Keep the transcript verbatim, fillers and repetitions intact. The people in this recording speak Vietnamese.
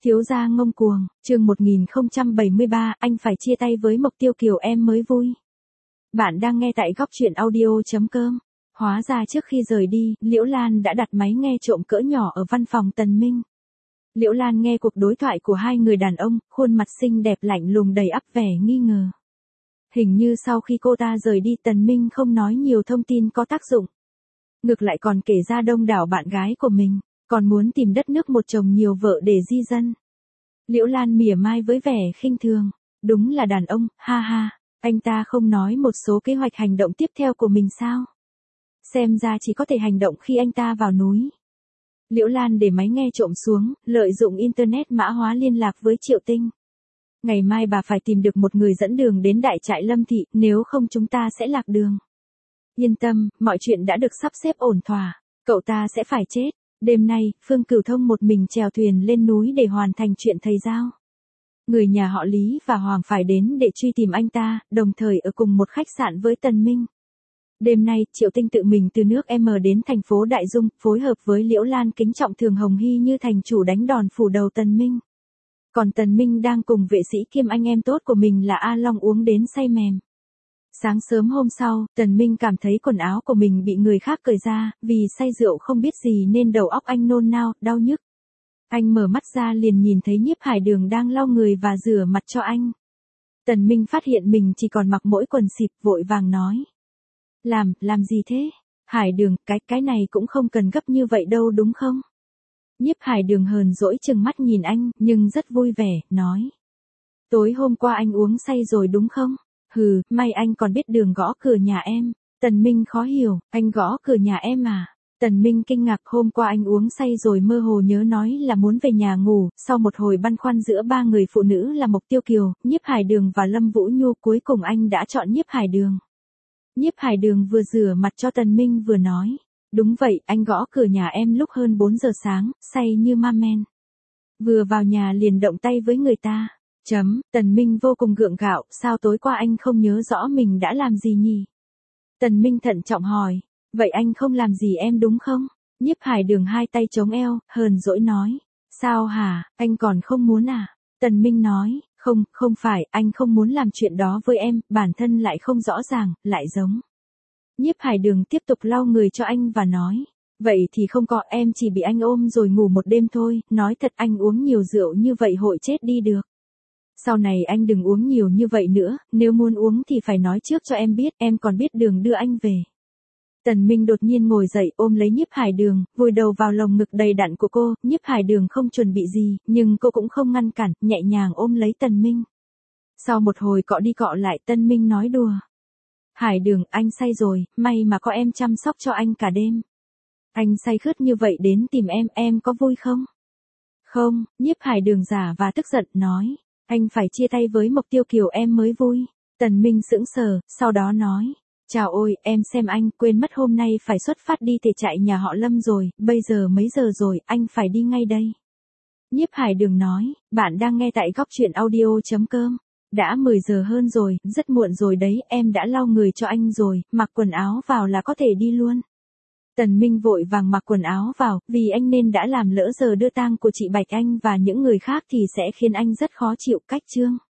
Thiếu gia ngông cuồng, chương một nghìn không trăm bảy mươi ba, anh phải chia tay với Mộc Tiêu Kiều em mới vui. Bạn đang nghe tại góc truyện audio chấm com. Hóa ra trước khi rời đi, Liễu Lan đã đặt máy nghe trộm cỡ nhỏ ở văn phòng Tần Minh. Liễu Lan nghe cuộc đối thoại của hai người đàn ông, khuôn mặt xinh đẹp lạnh lùng đầy ắp vẻ nghi ngờ. Hình như sau khi cô ta rời đi Tần Minh không nói nhiều thông tin có tác dụng. Ngược lại còn kể ra đông đảo bạn gái của mình, còn muốn tìm đất nước một chồng nhiều vợ để di dân. Liễu Lan mỉa mai với vẻ khinh thường, đúng là đàn ông, ha ha, anh ta không nói một số kế hoạch hành động tiếp theo của mình sao? Xem ra chỉ có thể hành động khi anh ta vào núi. Liễu Lan để máy nghe trộm xuống, lợi dụng internet mã hóa liên lạc với Triệu Tinh. Ngày mai bà phải tìm được một người dẫn đường đến đại trại Lâm Thị, nếu không chúng ta sẽ lạc đường. Yên tâm, mọi chuyện đã được sắp xếp ổn thỏa, cậu ta sẽ phải chết. Đêm nay, Phương Cửu Thông một mình chèo thuyền lên núi để hoàn thành chuyện thầy giao. Người nhà họ Lý và Hoàng phải đến để truy tìm anh ta, đồng thời ở cùng một khách sạn với Tần Minh. Đêm nay, Triệu Tinh tự mình từ nước M đến thành phố Đại Dung, phối hợp với Liễu Lan kính trọng Thường Hồng Hy như thành chủ đánh đòn phủ đầu Tần Minh. Còn Tần Minh đang cùng vệ sĩ kiêm anh em tốt của mình là A Long uống đến say mềm. Sáng sớm hôm sau, Tần Minh cảm thấy quần áo của mình bị người khác cởi ra, vì say rượu không biết gì nên đầu óc anh nôn nao, đau nhức. Anh mở mắt ra liền nhìn thấy Nhiếp Hải Đường đang lau người và rửa mặt cho anh. Tần Minh phát hiện mình chỉ còn mặc mỗi quần xịp, vội vàng nói. Làm, làm gì thế? Hải Đường, cái, cái này cũng không cần gấp như vậy đâu đúng không? Nhiếp Hải Đường hờn dỗi chừng mắt nhìn anh, nhưng rất vui vẻ, nói. Tối hôm qua anh uống say rồi đúng không? Hừ, may anh còn biết đường gõ cửa nhà em. Tần Minh khó hiểu, anh gõ cửa nhà em à? Tần Minh kinh ngạc, hôm qua anh uống say rồi mơ hồ nhớ nói là muốn về nhà ngủ, sau một hồi băn khoăn giữa ba người phụ nữ là Mộc Tiêu Kiều, Nhiếp Hải Đường và Lâm Vũ Nhu, cuối cùng anh đã chọn Nhiếp Hải Đường. Nhiếp Hải Đường vừa rửa mặt cho Tần Minh vừa nói, đúng vậy, anh gõ cửa nhà em lúc hơn bốn giờ sáng, say như ma men. Vừa vào nhà liền động tay với người ta. Chấm, Tần Minh vô cùng gượng gạo, sao tối qua anh không nhớ rõ mình đã làm gì nhỉ? Tần Minh thận trọng hỏi, vậy anh không làm gì em đúng không? Nhiếp Hải Đường hai tay chống eo, hờn dỗi nói, sao hả, anh còn không muốn à? Tần Minh nói, không, không phải, anh không muốn làm chuyện đó với em, bản thân lại không rõ ràng, lại giống. Nhiếp Hải Đường tiếp tục lau người cho anh và nói, vậy thì không có, em chỉ bị anh ôm rồi ngủ một đêm thôi, nói thật anh uống nhiều rượu như vậy hội chết đi được. Sau này anh đừng uống nhiều như vậy nữa, nếu muốn uống thì phải nói trước cho em biết, em còn biết đường đưa anh về. Tần Minh đột nhiên ngồi dậy ôm lấy Nhiếp Hải Đường, vùi đầu vào lồng ngực đầy đặn của cô, Nhiếp Hải Đường không chuẩn bị gì, nhưng cô cũng không ngăn cản, nhẹ nhàng ôm lấy Tần Minh. Sau một hồi cọ đi cọ lại, Tần Minh nói đùa. Hải Đường, anh say rồi, may mà có em chăm sóc cho anh cả đêm. Anh say khướt như vậy đến tìm em, em có vui không? Không, Nhiếp Hải Đường giả và tức giận, nói. Anh phải chia tay với Mộc Tiêu Kiều em mới vui. Tần Minh sững sờ, sau đó nói. Chào ôi, em xem anh, quên mất hôm nay phải xuất phát đi thể trại nhà họ Lâm rồi, bây giờ mấy giờ rồi, anh phải đi ngay đây. Nhiếp Hải Đường nói, bạn đang nghe tại góc truyện audio chấm com. Đã mười giờ hơn rồi, rất muộn rồi đấy, em đã lau người cho anh rồi, mặc quần áo vào là có thể đi luôn. Tần Minh vội vàng mặc quần áo vào, vì anh nên đã làm lỡ giờ đưa tang của chị Bạch Anh và những người khác thì sẽ khiến anh rất khó chịu, cách chương.